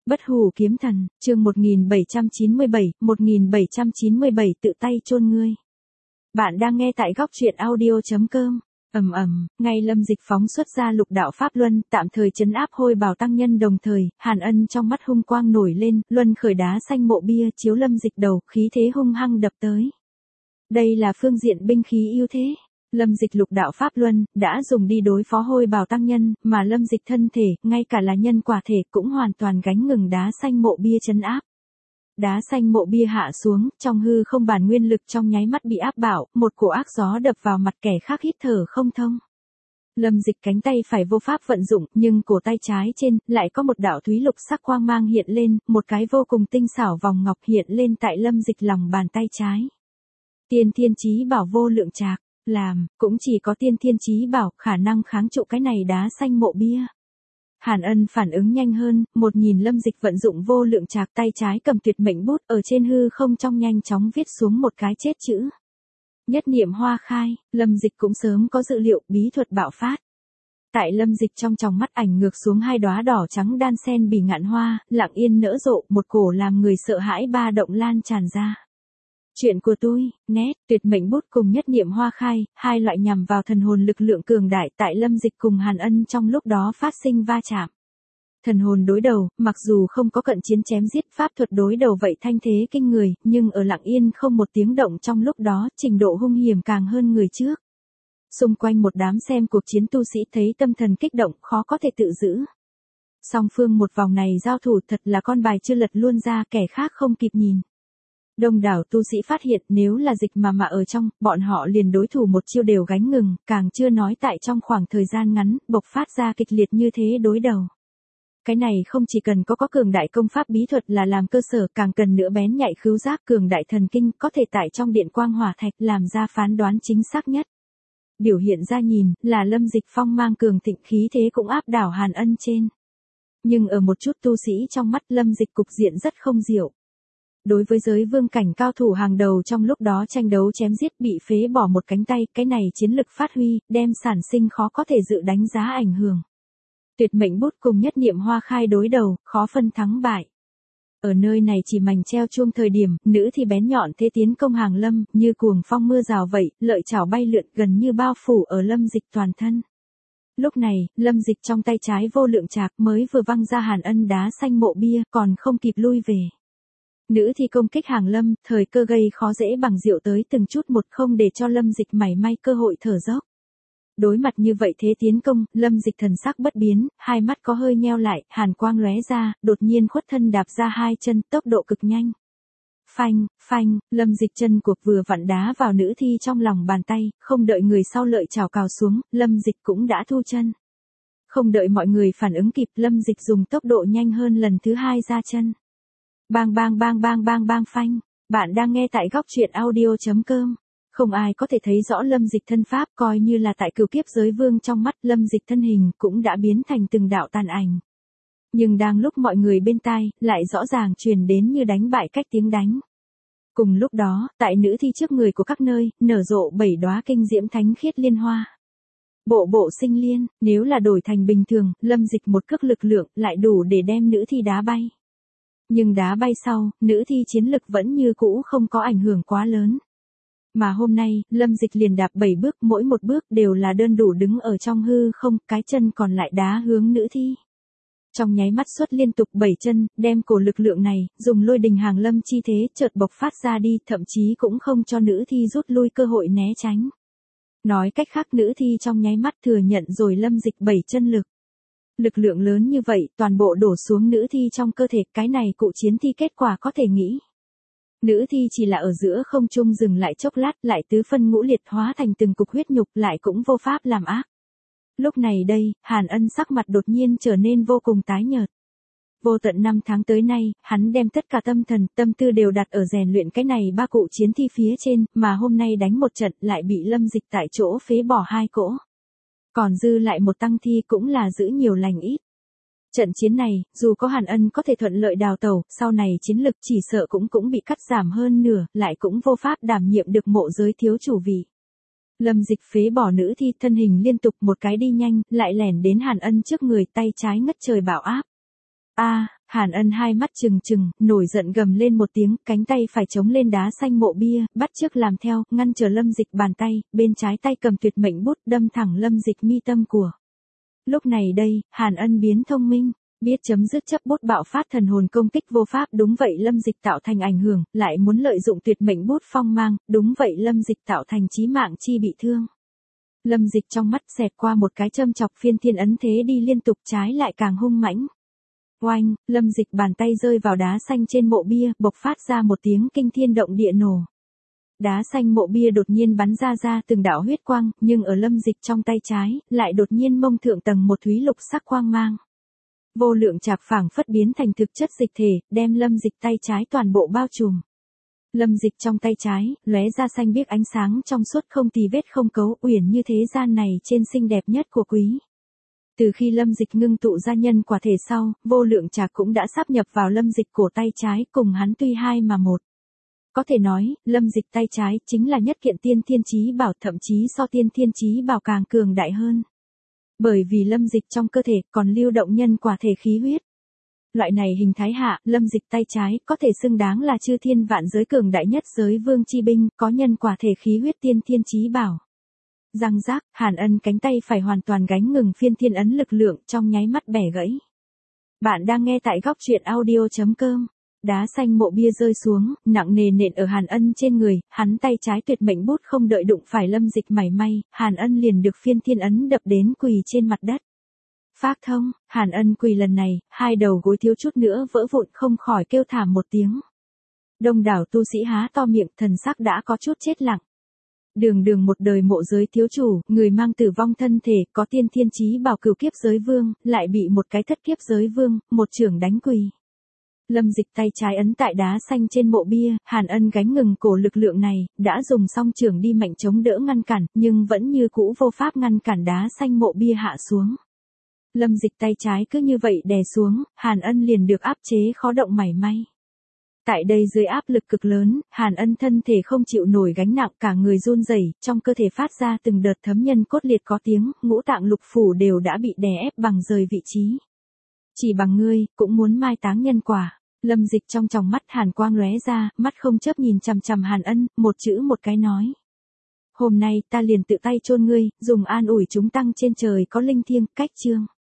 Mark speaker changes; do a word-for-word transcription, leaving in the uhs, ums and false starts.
Speaker 1: Bất hủ kiếm thần, chương một nghìn bảy trăm chín mươi bảy, một nghìn bảy trăm chín mươi bảy tự tay chôn ngươi. Bạn đang nghe tại góc truyện audio chấm com. Ầm ầm, ngay Lâm Dịch phóng xuất ra lục đạo pháp luân, tạm thời trấn áp Hôi Bảo tăng nhân, đồng thời, Hàn Ân trong mắt hung quang nổi lên, luân khởi đá xanh mộ bia chiếu Lâm Dịch đầu, khí thế hung hăng đập tới. Đây là phương diện binh khí ưu thế. Lâm Dịch lục đạo pháp luân đã dùng đi đối phó Hôi Bảo tăng nhân, mà Lâm Dịch thân thể, ngay cả là nhân quả thể cũng hoàn toàn gánh ngừng đá xanh mộ bia trấn áp. Đá xanh mộ bia hạ xuống, trong hư không bản nguyên lực trong nháy mắt bị áp đảo, một cổ ác gió đập vào mặt kẻ khác hít thở không thông. Lâm Dịch cánh tay phải vô pháp vận dụng, nhưng cổ tay trái trên lại có một đạo thúy lục sắc quang mang hiện lên, một cái vô cùng tinh xảo vòng ngọc hiện lên tại Lâm Dịch lòng bàn tay trái. Tiên Thiên Chí Bảo vô lượng trạc, làm, cũng chỉ có Tiên Thiên Chí Bảo khả năng kháng trụ cái này đá xanh mộ bia. Hàn Ân phản ứng nhanh hơn, một nhìn Lâm Dịch vận dụng vô lượng trạc, tay trái cầm tuyệt mệnh bút ở trên hư không trong nhanh chóng viết xuống một cái chết chữ. Nhất niệm hoa khai, Lâm Dịch cũng sớm có dự liệu, bí thuật bạo phát. Tại Lâm Dịch trong tròng mắt ảnh ngược xuống hai đóa đỏ trắng đan sen bỉ ngạn hoa, lặng yên nở rộ, một cổ làm người sợ hãi ba động lan tràn ra. Chuyện của tôi, nét, tuyệt mệnh bút cùng nhất niệm hoa khai, hai loại nhằm vào thần hồn lực lượng cường đại tại Lâm Dịch cùng Hàn Ân trong lúc đó phát sinh va chạm. Thần hồn đối đầu, mặc dù không có cận chiến chém giết, pháp thuật đối đầu vậy thanh thế kinh người, nhưng ở lặng yên không một tiếng động trong lúc đó, trình độ hung hiểm càng hơn người trước. Xung quanh một đám xem cuộc chiến tu sĩ thấy tâm thần kích động, khó có thể tự giữ. Song phương một vòng này giao thủ thật là con bài chưa lật luôn ra, kẻ khác không kịp nhìn. Đông đảo tu sĩ phát hiện nếu là dịch mà mà ở trong, bọn họ liền đối thủ một chiêu đều gánh ngừng, càng chưa nói tại trong khoảng thời gian ngắn, bộc phát ra kịch liệt như thế đối đầu. Cái này không chỉ cần có có cường đại công pháp bí thuật là làm cơ sở, càng cần nữa bén nhạy khứu giác, cường đại thần kinh, có thể tại trong điện quang hỏa thạch làm ra phán đoán chính xác nhất. Biểu hiện ra nhìn, là Lâm Dịch phong mang cường thịnh, khí thế cũng áp đảo Hàn Ân trên. Nhưng ở một chút tu sĩ trong mắt, Lâm Dịch cục diện rất không diệu. Đối với giới vương cảnh cao thủ hàng đầu trong lúc đó tranh đấu chém giết, bị phế bỏ một cánh tay, cái này chiến lực phát huy, đem sản sinh khó có thể dự đánh giá ảnh hưởng. Tuyệt mệnh bút cùng nhất niệm hoa khai đối đầu, khó phân thắng bại. Ở nơi này chỉ mảnh treo chuông thời điểm, nữ thì bén nhọn thế tiến công Hàng Lâm, như cuồng phong mưa rào vậy, lợi chảo bay lượn gần như bao phủ ở Lâm Dịch toàn thân. Lúc này, Lâm Dịch trong tay trái vô lượng trạc mới vừa văng ra Hàn Ân đá xanh mộ bia, còn không kịp lui về. Nữ thi công kích Hàng Lâm, thời cơ gây khó dễ bằng diệu tới từng chút một, không để cho Lâm Dịch mảy may cơ hội thở dốc. Đối mặt như vậy thế tiến công, Lâm Dịch thần sắc bất biến, hai mắt có hơi nheo lại, hàn quang lóe ra, đột nhiên khuất thân đạp ra hai chân, tốc độ cực nhanh. Phanh, phanh, Lâm Dịch chân cuộc vừa vặn đá vào nữ thi trong lòng bàn tay, không đợi người sau lợi chảo cào xuống, Lâm Dịch cũng đã thu chân. Không đợi mọi người phản ứng kịp, Lâm Dịch dùng tốc độ nhanh hơn lần thứ hai ra chân. Bang bang bang bang bang bang phanh, bạn đang nghe tại góc truyện audio chấm com. Không ai có thể thấy rõ Lâm Dịch thân pháp, coi như là tại cửu kiếp giới vương trong mắt, Lâm Dịch thân hình cũng đã biến thành từng đạo tàn ảnh. Nhưng đang lúc mọi người bên tai, lại rõ ràng truyền đến như đánh bại cách tiếng đánh. Cùng lúc đó, tại nữ thi trước người của các nơi, nở rộ bảy đóa kinh diễm thánh khiết liên hoa. Bộ bộ sinh liên, nếu là đổi thành bình thường, Lâm Dịch một cước lực lượng lại đủ để đem nữ thi đá bay. Nhưng đá bay sau, nữ thi chiến lực vẫn như cũ không có ảnh hưởng quá lớn. Mà hôm nay, Lâm Dịch liền đạp bảy bước, mỗi một bước đều là đơn đủ đứng ở trong hư không, cái chân còn lại đá hướng nữ thi. Trong nháy mắt xuất liên tục bảy chân, đem cổ lực lượng này, dùng lôi đình Hàng Lâm chi thế, chợt bộc phát ra đi, thậm chí cũng không cho nữ thi rút lui cơ hội né tránh. Nói cách khác, nữ thi trong nháy mắt thừa nhận rồi Lâm Dịch bảy chân lực. Lực lượng lớn như vậy, toàn bộ đổ xuống nữ thi trong cơ thể, cái này cụ chiến thi kết quả có thể nghĩ. Nữ thi chỉ là ở giữa không trung dừng lại chốc lát, lại tứ phân ngũ liệt hóa thành từng cục huyết nhục, lại cũng vô pháp làm ác. Lúc này đây, Hàn Ân sắc mặt đột nhiên trở nên vô cùng tái nhợt. Vô tận năm tháng tới nay, hắn đem tất cả tâm thần, tâm tư đều đặt ở rèn luyện cái này ba cụ chiến thi phía trên, mà hôm nay đánh một trận lại bị Lâm Dịch tại chỗ phế bỏ hai cỗ. Còn dư lại một tăng thi cũng là giữ nhiều lành ít. Trận chiến này, dù có Hàn Ân có thể thuận lợi đào tẩu, sau này chiến lực chỉ sợ cũng cũng bị cắt giảm hơn nửa, lại cũng vô pháp đảm nhiệm được mộ giới thiếu chủ vị. Lâm Dịch phế bỏ nữ thi, thân hình liên tục một cái đi nhanh, lại lẻn đến Hàn Ân trước người, tay trái ngất trời bảo áp. A, Hàn Ân hai mắt trừng trừng, nổi giận gầm lên một tiếng, cánh tay phải chống lên đá xanh mộ bia, bắt chước làm theo, ngăn trở Lâm Dịch bàn tay, bên trái tay cầm tuyệt mệnh bút đâm thẳng Lâm Dịch mi tâm của. Lúc này đây, Hàn Ân biến thông minh, biết chấm dứt chấp bút bạo phát thần hồn công kích vô pháp, đúng vậy Lâm Dịch tạo thành ảnh hưởng, lại muốn lợi dụng tuyệt mệnh bút phong mang, đúng vậy Lâm Dịch tạo thành chí mạng chi bị thương. Lâm Dịch trong mắt xẹt qua một cái châm chọc, phiên thiên ấn thế đi liên tục, trái lại càng hung mãnh. Oanh, Lâm Dịch bàn tay rơi vào đá xanh trên mộ bia, bộc phát ra một tiếng kinh thiên động địa nổ. Đá xanh mộ bia đột nhiên bắn ra ra từng đạo huyết quang, nhưng ở Lâm Dịch trong tay trái, lại đột nhiên mông thượng tầng một thúy lục sắc quang mang. Vô lượng chạc phảng phất biến thành thực chất dịch thể, đem Lâm Dịch tay trái toàn bộ bao trùm. Lâm Dịch trong tay trái, lóe ra xanh biếc ánh sáng trong suốt không tì vết không cấu, uyển như thế gian này trên xinh đẹp nhất của quý. Từ khi Lâm Dịch ngưng tụ ra nhân quả thể sau, vô lượng trạc cũng đã sáp nhập vào Lâm Dịch cổ tay trái, cùng hắn tuy hai mà một. Có thể nói, Lâm Dịch tay trái chính là nhất kiện tiên thiên chí bảo, thậm chí so tiên thiên chí bảo càng cường đại hơn. Bởi vì Lâm Dịch trong cơ thể còn lưu động nhân quả thể khí huyết. Loại này hình thái hạ, Lâm Dịch tay trái có thể xưng đáng là chư thiên vạn giới cường đại nhất giới vương chi binh, có nhân quả thể khí huyết tiên thiên chí bảo. Răng rác, Hàn Ân cánh tay phải hoàn toàn gánh ngừng phiên thiên ấn lực lượng, trong nháy mắt bẻ gãy. Bạn đang nghe tại góc truyện audio chấm com. Đá xanh mộ bia rơi xuống, nặng nề nện ở Hàn Ân trên người, hắn tay trái tuyệt mệnh bút không đợi đụng phải Lâm Dịch mảy may, Hàn Ân liền được phiên thiên ấn đập đến quỳ trên mặt đất. Phác thông, Hàn Ân quỳ lần này, hai đầu gối thiếu chút nữa vỡ vụn, không khỏi kêu thảm một tiếng. Đông đảo tu sĩ há to miệng, thần sắc đã có chút chết lặng. Đường đường một đời mộ giới thiếu chủ, người mang tử vong thân thể, có tiên thiên chí bảo cửu kiếp giới vương, lại bị một cái thất kiếp giới vương, một chưởng đánh quỳ. Lâm Dịch tay trái ấn tại đá xanh trên mộ bia, Hàn Ân gánh ngừng cổ lực lượng này, đã dùng song chưởng đi mạnh chống đỡ ngăn cản, nhưng vẫn như cũ vô pháp ngăn cản đá xanh mộ bia hạ xuống. Lâm Dịch tay trái cứ như vậy đè xuống, Hàn Ân liền được áp chế khó động mảy may. Tại đây dưới áp lực cực lớn, Hàn Ân thân thể không chịu nổi gánh nặng, cả người run rẩy, trong cơ thể phát ra từng đợt thấm nhân cốt liệt có tiếng, ngũ tạng lục phủ đều đã bị đè ép bằng rời vị trí. Chỉ bằng ngươi, cũng muốn mai táng nhân quả. Lâm Dịch trong tròng mắt hàn quang lóe ra, mắt không chớp nhìn chằm chằm Hàn Ân, một chữ một cái nói. Hôm nay ta liền tự tay chôn ngươi, dùng an ủi chúng tăng trên trời có linh thiêng, cách chương.